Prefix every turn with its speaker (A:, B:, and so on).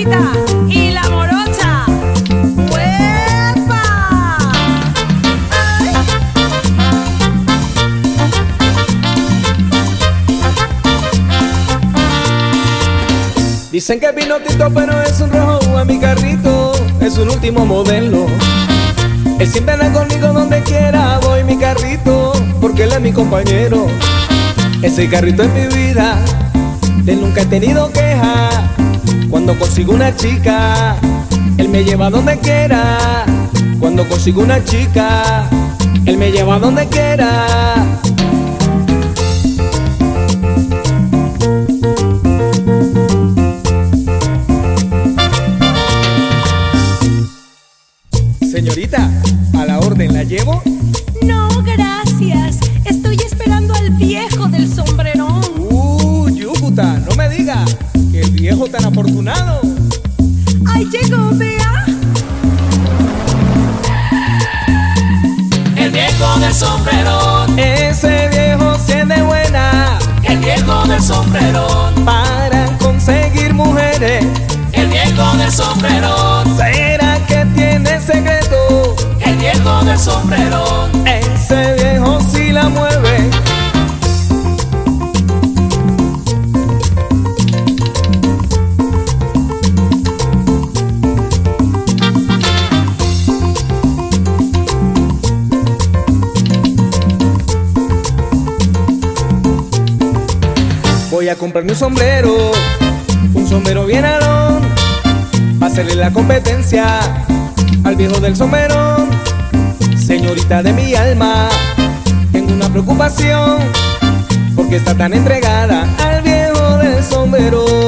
A: señorita y la morocha. ¡Uepa! ¡Ay!
B: Dicen que es vino tinto, pero es un rojo a mi carrito, es un último modelo. Él siempre anda conmigo donde quiera voy, mi carrito, porque él es mi compañero. Ese carrito es mi vida, de él nunca he tenido queja. Cuando consigo una chica, él me lleva donde quiera. Cuando consigo una chica, él me lleva donde quiera. Señorita, ¿a la orden la llevo?
A: No, gracias. Estoy esperando al viejo del sombrerón.
B: Yúcuta, no me diga que el viejo tan afortunado.
A: ¡Ay, llegó, vea!
C: El viejo del sombrerón,
B: Ese viejo sí es de buena
C: el viejo del sombrerón,
B: para conseguir mujeres.
C: el viejo del sombrerón,
B: ¿Será que tiene secreto?
C: el viejo del sombrerón.
B: Ese viejo sí la mueve. Voy a comprarme un sombrero bien alón, pa' hacerle la competencia al viejo del sombrerón. Señorita de mi alma, tengo una preocupación, porque está tan entregada al viejo del sombrero.